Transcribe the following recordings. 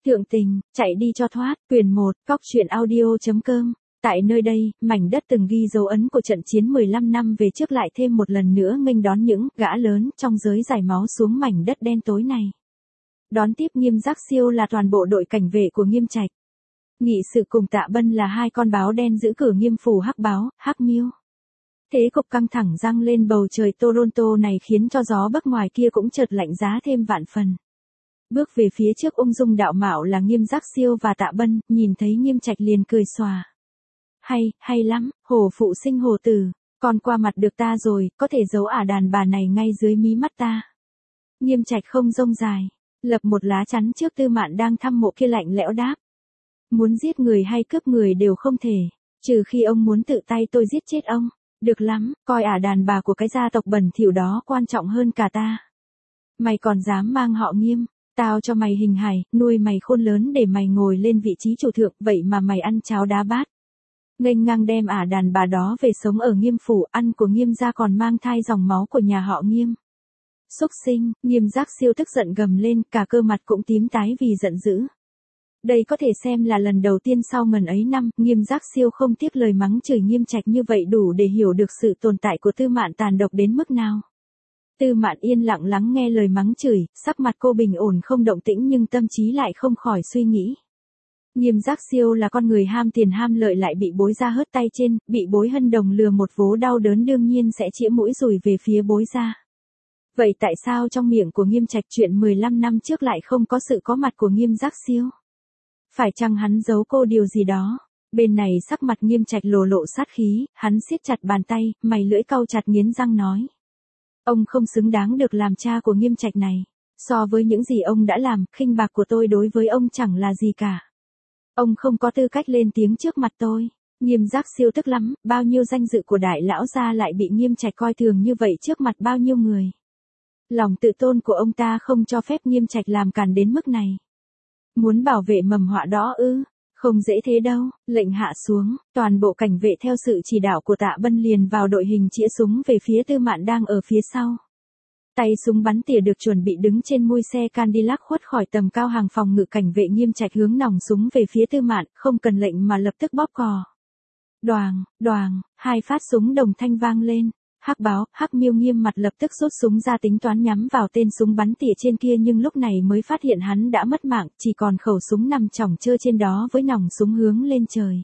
Thượng tình, chạy đi cho thoát, quyển 1, cóc truyện audio.com. Tại nơi đây, mảnh đất từng ghi dấu ấn của trận chiến 15 năm về trước lại thêm một lần nữa nghênh đón những gã lớn trong giới giải máu xuống mảnh đất đen tối này. Đón tiếp Nghiêm Giác Siêu là toàn bộ đội cảnh vệ của Nghiêm Trạch. Nghị sự cùng Tạ Bân là hai con báo đen giữ cửa Nghiêm phủ Hắc Báo, Hắc Miêu. Thế cục căng thẳng giăng lên bầu trời Toronto này khiến cho gió bắc ngoài kia cũng chợt lạnh giá thêm vạn phần. Bước về phía trước ung dung đạo mạo là Nghiêm Giác Siêu và Tạ Bân, nhìn thấy Nghiêm Trạch liền cười xòa. Hay lắm, hồ phụ sinh hồ tử, con qua mặt được ta rồi, có thể giấu đàn bà này ngay dưới mí mắt ta. Nghiêm Trạch không rông dài, lập một lá chắn trước Tư Mạn đang thăm mộ kia lạnh lẽo đáp. Muốn giết người hay cướp người đều không thể, trừ khi ông muốn tự tay tôi giết chết ông. Được lắm, coi đàn bà của cái gia tộc bẩn thỉu đó quan trọng hơn cả ta. Mày còn dám mang họ Nghiêm, tao cho mày hình hài, nuôi mày khôn lớn để mày ngồi lên vị trí chủ thượng, vậy mà mày ăn cháo đá bát. Nghênh ngang đem đàn bà đó về sống ở Nghiêm phủ, ăn của Nghiêm gia còn mang thai dòng máu của nhà họ Nghiêm. Xúc sinh, Nghiêm Giác Siêu tức giận gầm lên, cả cơ mặt cũng tím tái vì giận dữ. Đây có thể xem là lần đầu tiên sau ngần ấy năm, Nghiêm Giác Siêu không tiếc lời mắng chửi Nghiêm Trạch như vậy đủ để hiểu được sự tồn tại của Tư Mạn tàn độc đến mức nào. Tư Mạn yên lặng lắng nghe lời mắng chửi, sắc mặt cô bình ổn không động tĩnh nhưng tâm trí lại không khỏi suy nghĩ. Nghiêm Giác Siêu là con người ham tiền ham lợi lại bị bối gia hớt tay trên, bị bối Hân Đồng lừa một vố đau đớn đương nhiên sẽ chĩa mũi dùi về phía bối gia. Vậy tại sao trong miệng của Nghiêm Trạch chuyện 15 năm trước lại không có sự có mặt của Nghiêm Giác Siêu? Phải chăng hắn giấu cô điều gì đó? Bên này sắc mặt Nghiêm Trạch lộ sát khí, hắn siết chặt bàn tay, mày lưỡi cau chặt nghiến răng nói. Ông không xứng đáng được làm cha của Nghiêm Trạch này. So với những gì ông đã làm, khinh bạc của tôi đối với ông chẳng là gì cả. Ông không có tư cách lên tiếng trước mặt tôi. Nghiêm Giác Siêu tức lắm, bao nhiêu danh dự của đại lão gia lại bị Nghiêm Trạch coi thường như vậy trước mặt bao nhiêu người. Lòng tự tôn của ông ta không cho phép Nghiêm Trạch làm càn đến mức này. Muốn bảo vệ mầm họa đó ư? Không dễ thế đâu. Lệnh hạ xuống, toàn bộ cảnh vệ theo sự chỉ đạo của Tạ Bân liền vào đội hình chĩa súng về phía Tư Mạn đang ở phía sau. Tay súng bắn tỉa được chuẩn bị đứng trên mui xe Cadillac khuất khỏi tầm cao hàng phòng ngự cảnh vệ Nghiêm Trạch hướng nòng súng về phía Tư Mạn, không cần lệnh mà lập tức bóp cò. Đoàng, hai phát súng đồng thanh vang lên. Hắc Báo, Hắc Miêu nghiêm mặt lập tức rút súng ra tính toán nhắm vào tên súng bắn tỉa trên kia nhưng lúc này mới phát hiện hắn đã mất mạng, chỉ còn khẩu súng nằm chỏng chơ trên đó với nòng súng hướng lên trời.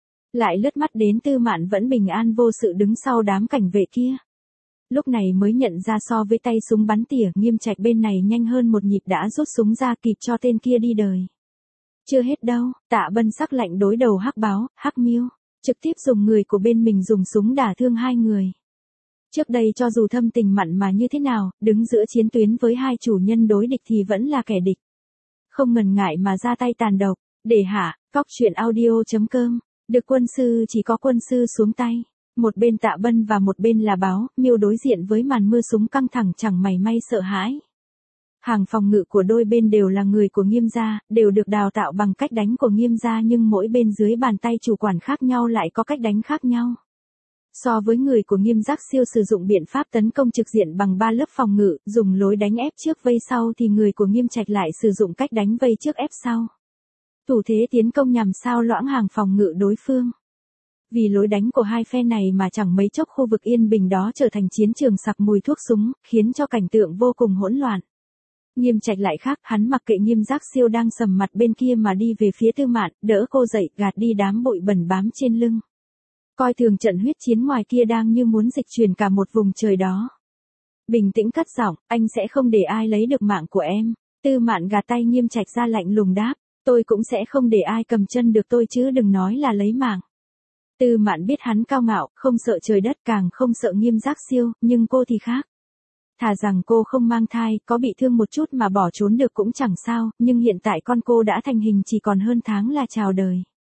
Lại lướt mắt đến Tư Mạn vẫn bình an vô sự đứng sau đám cảnh vệ kia. Lúc này mới nhận ra so với tay súng bắn tỉa, Nghiêm Trạch bên này nhanh hơn một nhịp đã rút súng ra kịp cho tên kia đi đời. Chưa hết đâu, Tạ Bân sắc lạnh đối đầu Hắc Báo, Hắc Miêu, trực tiếp dùng người của bên mình dùng súng đả thương hai người. Trước đây cho dù thâm tình mặn mà như thế nào, đứng giữa chiến tuyến với hai chủ nhân đối địch thì vẫn là kẻ địch. Không ngần ngại mà ra tay tàn độc, để hạ, cóc truyện audio.com, được quân sư chỉ có quân sư xuống tay. Một bên Tạ Bân và một bên là Báo, Miêu đối diện với màn mưa súng căng thẳng chẳng mảy may sợ hãi. Hàng phòng ngự của đôi bên đều là người của Nghiêm gia, đều được đào tạo bằng cách đánh của Nghiêm gia nhưng mỗi bên dưới bàn tay chủ quản khác nhau lại có cách đánh khác nhau. So với người của Nghiêm Giác Siêu sử dụng biện pháp tấn công trực diện bằng 3 lớp phòng ngự, dùng lối đánh ép trước vây sau thì người của Nghiêm Trạch lại sử dụng cách đánh vây trước ép sau. Thủ thế tiến công nhằm sao loãng hàng phòng ngự đối phương. Vì lối đánh của hai phe này mà chẳng mấy chốc khu vực yên bình đó trở thành chiến trường sặc mùi thuốc súng, khiến cho cảnh tượng vô cùng hỗn loạn. Nghiêm Trạch lại khác, hắn mặc kệ Nghiêm Giác Siêu đang sầm mặt bên kia mà đi về phía Tư Mạn, đỡ cô dậy, gạt đi đám bụi bẩn bám trên lưng. Coi thường trận huyết chiến ngoài kia đang như muốn dịch chuyển cả một vùng trời đó. Bình tĩnh cất giọng, anh sẽ không để ai lấy được mạng của em. Tư Mạn gạt tay Nghiêm Trạch ra lạnh lùng đáp, tôi cũng sẽ không để ai cầm chân được tôi chứ đừng nói là lấy mạng. Tư Mạn biết hắn cao ngạo, không sợ trời đất càng không sợ Nghiêm Giác Siêu, nhưng cô thì khác. Thà rằng cô không mang thai, có bị thương một chút mà bỏ trốn được cũng chẳng sao, nhưng hiện tại con cô đã thành hình chỉ còn hơn tháng là chào đời.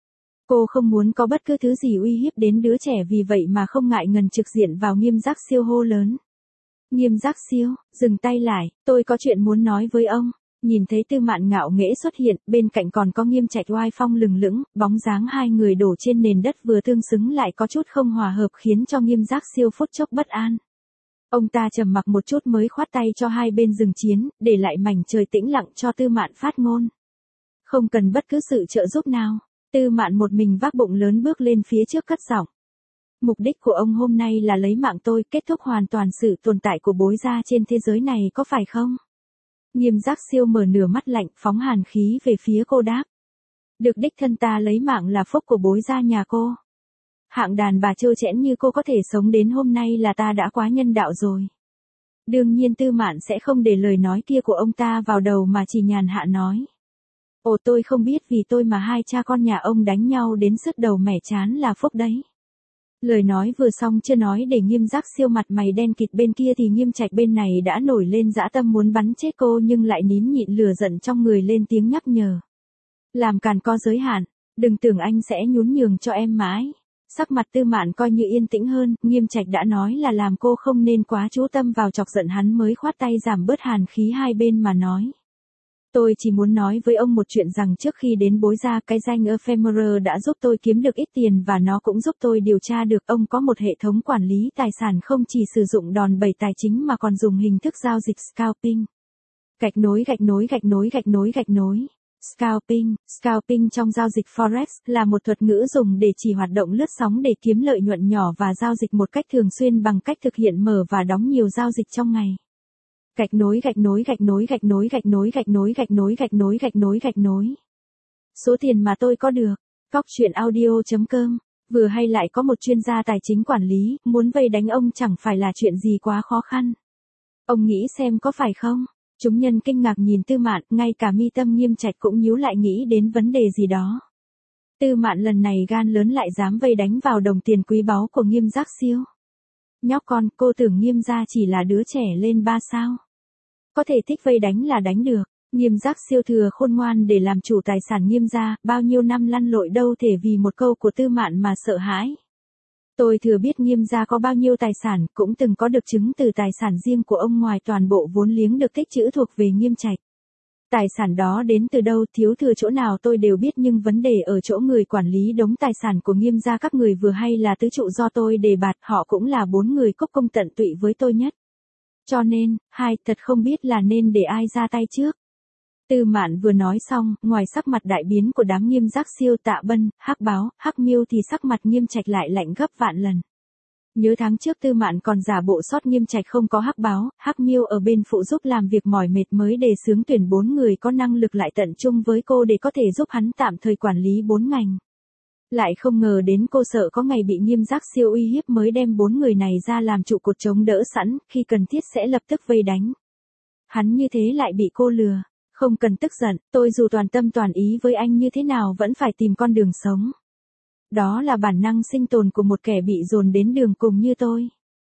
Cô không muốn có bất cứ thứ gì uy hiếp đến đứa trẻ vì vậy mà không ngại ngần trực diện vào Nghiêm Giác Siêu hô lớn. Nghiêm Giác Siêu, dừng tay lại, tôi có chuyện muốn nói với ông. Nhìn thấy Tư Mạn ngạo nghễ xuất hiện, bên cạnh còn có Nghiêm Trạch oai phong lừng lững, bóng dáng hai người đổ trên nền đất vừa tương xứng lại có chút không hòa hợp khiến cho Nghiêm Giác Siêu phút chốc bất an. Ông ta trầm mặc một chút mới khoát tay cho hai bên dừng chiến, để lại mảnh trời tĩnh lặng cho Tư Mạn phát ngôn. Không cần bất cứ sự trợ giúp nào. Tư Mạn một mình vác bụng lớn bước lên phía trước cất giọng. Mục đích của ông hôm nay là lấy mạng tôi, kết thúc hoàn toàn sự tồn tại của Bối gia trên thế giới này có phải không? Nghiêm Giác Siêu mở nửa mắt lạnh, phóng hàn khí về phía cô đáp. Được đích thân ta lấy mạng là phúc của Bối gia nhà cô. Hạng đàn bà trơ trẽn như cô có thể sống đến hôm nay là ta đã quá nhân đạo rồi. Đương nhiên Tư Mạn sẽ không để lời nói kia của ông ta vào đầu mà chỉ nhàn hạ nói. Ồ, tôi không biết vì tôi mà hai cha con nhà ông đánh nhau đến sứt đầu mẻ chán là phúc đấy. Lời nói vừa xong chưa nói để Nghiêm Giác Siêu mặt mày đen kịt bên kia thì Nghiêm Trạch bên này đã nổi lên dã tâm muốn bắn chết cô nhưng lại nín nhịn lửa giận trong người lên tiếng nhắc nhở. Làm càn có giới hạn, đừng tưởng anh sẽ nhún nhường cho em mãi. Sắc mặt Tư Mạn coi như yên tĩnh hơn, Nghiêm Trạch đã nói là làm cô không nên quá chú tâm vào chọc giận hắn mới khoát tay giảm bớt hàn khí hai bên mà nói. Tôi chỉ muốn nói với ông một chuyện rằng trước khi đến Bối gia cái danh Ephemerer đã giúp tôi kiếm được ít tiền và nó cũng giúp tôi điều tra được ông có một hệ thống quản lý tài sản không chỉ sử dụng đòn bẩy tài chính mà còn dùng hình thức giao dịch scalping. Gạch nối gạch nối gạch nối gạch nối gạch nối. Scalping trong giao dịch Forex là một thuật ngữ dùng để chỉ hoạt động lướt sóng để kiếm lợi nhuận nhỏ và giao dịch một cách thường xuyên bằng cách thực hiện mở và đóng nhiều giao dịch trong ngày. Gạch nối gạch nối gạch nối gạch nối gạch nối gạch nối gạch nối gạch nối gạch nối gạch nối. Số tiền mà tôi có được. Cóc truyện audio.com. Vừa hay lại có một chuyên gia tài chính quản lý, muốn vây đánh ông chẳng phải là chuyện gì quá khó khăn. Ông nghĩ xem có phải không? Chúng nhân kinh ngạc nhìn Tư Mạn, ngay cả mi tâm Nghiêm Trạch cũng nhíu lại nghĩ đến vấn đề gì đó. Tư Mạn lần này gan lớn lại dám vây đánh vào đồng tiền quý báu của Nghiêm Giác Siêu. Nhóc con, cô tưởng Nghiêm gia chỉ là đứa trẻ lên 3 sao. Có thể thích vây đánh là đánh được. Nghiêm Giác Siêu thừa khôn ngoan để làm chủ tài sản Nghiêm gia, bao nhiêu năm lăn lội đâu thể vì một câu của Tư Mạn mà sợ hãi. Tôi thừa biết Nghiêm gia có bao nhiêu tài sản, cũng từng có được chứng từ tài sản riêng của ông ngoài toàn bộ vốn liếng được tích trữ thuộc về Nghiêm Trạch. Tài sản đó đến từ đâu, thiếu thừa chỗ nào tôi đều biết nhưng vấn đề ở chỗ người quản lý đống tài sản của Nghiêm gia các người vừa hay là tứ trụ do tôi đề bạt, họ cũng là 4 người cốc công tận tụy với tôi nhất. Cho nên, thật không biết là nên để ai ra tay trước. Tư Mạn vừa nói xong, ngoài sắc mặt đại biến của đám Nghiêm Giác Siêu, Tạ Bân, Hắc Báo, Hắc Miêu thì sắc mặt Nghiêm Trạch lại lạnh gấp vạn lần. Nhớ tháng trước Tư Mạn còn giả bộ sót Nghiêm Trạch không có Hắc Báo, Hắc Miêu ở bên phụ giúp làm việc mỏi mệt mới đề xướng tuyển 4 người có năng lực lại tận chung với cô để có thể giúp hắn tạm thời quản lý 4 ngành. Lại không ngờ đến cô sợ có ngày bị Nghiêm Giác Siêu uy hiếp mới đem 4 người này ra làm trụ cột chống đỡ sẵn, khi cần thiết sẽ lập tức vây đánh. Hắn như thế lại bị cô lừa. Không cần tức giận, tôi dù toàn tâm toàn ý với anh như thế nào vẫn phải tìm con đường sống. Đó là bản năng sinh tồn của một kẻ bị dồn đến đường cùng như tôi.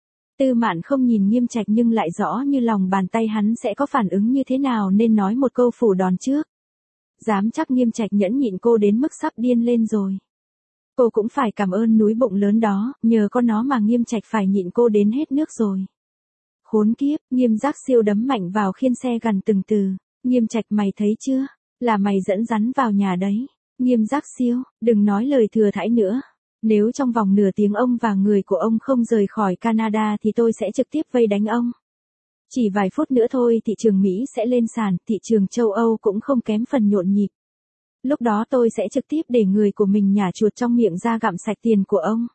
Tư Mạn không nhìn Nghiêm Trạch nhưng lại rõ như lòng bàn tay hắn sẽ có phản ứng như thế nào nên nói một câu phủ đòn trước. Dám chắc Nghiêm Trạch nhẫn nhịn cô đến mức sắp điên lên rồi. Cô cũng phải cảm ơn núi bụng lớn đó, nhờ có nó mà Nghiêm Trạch phải nhịn cô đến hết nước rồi. Khốn kiếp, Nghiêm Giác Siêu đấm mạnh vào khiên xe gần từng từ. Nghiêm Trạch, mày thấy chưa? Là mày dẫn rắn vào nhà đấy. Nghiêm Giác Siêu, đừng nói lời thừa thãi nữa. Nếu trong vòng nửa tiếng ông và người của ông không rời khỏi Canada thì tôi sẽ trực tiếp vây đánh ông. Chỉ vài phút nữa thôi thị trường Mỹ sẽ lên sàn, thị trường châu Âu cũng không kém phần nhộn nhịp. Lúc đó tôi sẽ trực tiếp để người của mình nhả chuột trong miệng ra gặm sạch tiền của ông.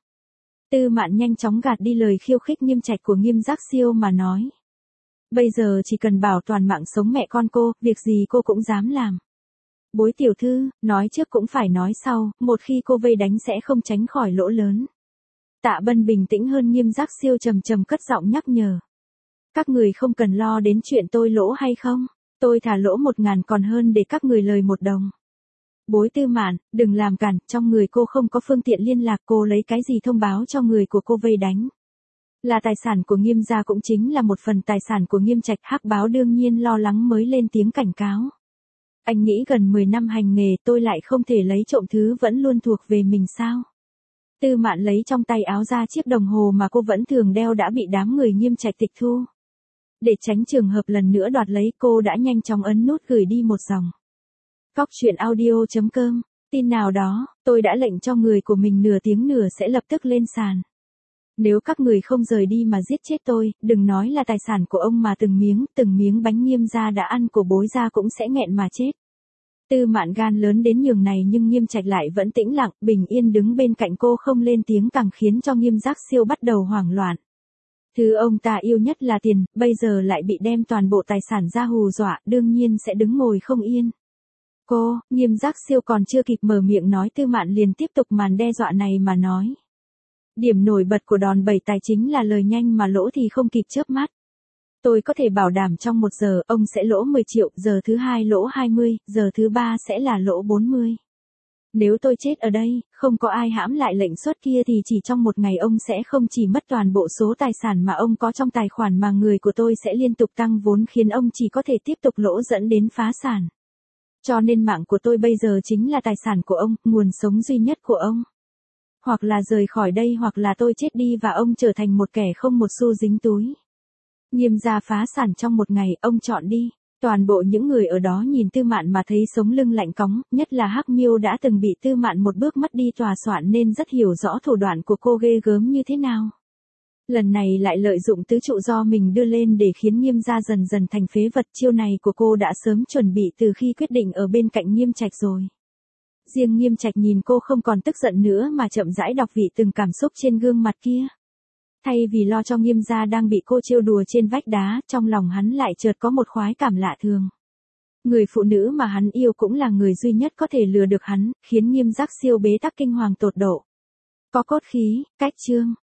Tư Mạn nhanh chóng gạt đi lời khiêu khích Nghiêm Trạch của Nghiêm Giác Siêu mà nói. Bây giờ chỉ cần bảo toàn mạng sống mẹ con cô, việc gì cô cũng dám làm. Bối tiểu thư, nói trước cũng phải nói sau, một khi cô vây đánh sẽ không tránh khỏi lỗ lớn. Tạ Bân bình tĩnh hơn Nghiêm Giác Siêu trầm trầm cất giọng nhắc nhở. Các người không cần lo đến chuyện tôi lỗ hay không, tôi thả lỗ 1.000 còn hơn để các người lời 1 đồng. Bối Tư Mạn, đừng làm cản, trong người cô không có phương tiện liên lạc, cô lấy cái gì thông báo cho người của cô vây đánh. Là tài sản của Nghiêm gia cũng chính là một phần tài sản của Nghiêm Trạch. Hắc Báo đương nhiên lo lắng mới lên tiếng cảnh cáo. Anh nghĩ gần 10 năm hành nghề tôi lại không thể lấy trộm thứ vẫn luôn thuộc về mình sao? Tư Mạn lấy trong tay áo ra chiếc đồng hồ mà cô vẫn thường đeo đã bị đám người Nghiêm Trạch tịch thu. Để tránh trường hợp lần nữa đoạt lấy, cô đã nhanh chóng ấn nút gửi đi một dòng. Cóc truyện audio.com. Tin nào đó, tôi đã lệnh cho người của mình nửa tiếng nữa sẽ lập tức lên sàn. Nếu các người không rời đi mà giết chết tôi, đừng nói là tài sản của ông mà từng miếng bánh Nghiêm gia đã ăn của Bối gia cũng sẽ nghẹn mà chết. Tư Mạn gan lớn đến nhường này nhưng Nghiêm Trạch lại vẫn tĩnh lặng, bình yên đứng bên cạnh cô không lên tiếng càng khiến cho Nghiêm Giác Siêu bắt đầu hoảng loạn. Thứ ông ta yêu nhất là tiền, bây giờ lại bị đem toàn bộ tài sản ra hù dọa, đương nhiên sẽ đứng ngồi không yên. Nghiêm Giác Siêu còn chưa kịp mở miệng nói Tư Mạn liền tiếp tục màn đe dọa này mà nói. Điểm nổi bật của đòn bẩy tài chính là lời nhanh mà lỗ thì không kịp chớp mắt. Tôi có thể bảo đảm trong 1 giờ ông sẽ lỗ 10 triệu, giờ thứ 2 lỗ 20, giờ thứ 3 sẽ là lỗ 40. Nếu tôi chết ở đây, không có ai hãm lại lệnh xuất kia thì chỉ trong 1 ngày ông sẽ không chỉ mất toàn bộ số tài sản mà ông có trong tài khoản mà người của tôi sẽ liên tục tăng vốn khiến ông chỉ có thể tiếp tục lỗ dẫn đến phá sản. Cho nên mạng của tôi bây giờ chính là tài sản của ông, nguồn sống duy nhất của ông. Hoặc là rời khỏi đây hoặc là tôi chết đi và ông trở thành một kẻ không một xu dính túi. Nghiêm gia phá sản trong 1 ngày, ông chọn đi. Toàn bộ những người ở đó nhìn Tư Mạn mà thấy sống lưng lạnh cóng, nhất là Hắc Miêu đã từng bị Tư Mạn một bước mất đi tòa soạn nên rất hiểu rõ thủ đoạn của cô ghê gớm như thế nào. Lần này lại lợi dụng tứ trụ do mình đưa lên để khiến Nghiêm gia dần dần thành phế vật, chiêu này của cô đã sớm chuẩn bị từ khi quyết định ở bên cạnh Nghiêm Trạch rồi. Riêng Nghiêm Trạch nhìn cô không còn tức giận nữa mà chậm rãi đọc vị từng cảm xúc trên gương mặt kia. Thay vì lo cho Nghiêm gia đang bị cô trêu đùa trên vách đá, trong lòng hắn lại chợt có một khoái cảm lạ thường. Người phụ nữ mà hắn yêu cũng là người duy nhất có thể lừa được hắn, khiến Nghiêm Giác Siêu bế tắc kinh hoàng tột độ. Có cốt khí, cách chương.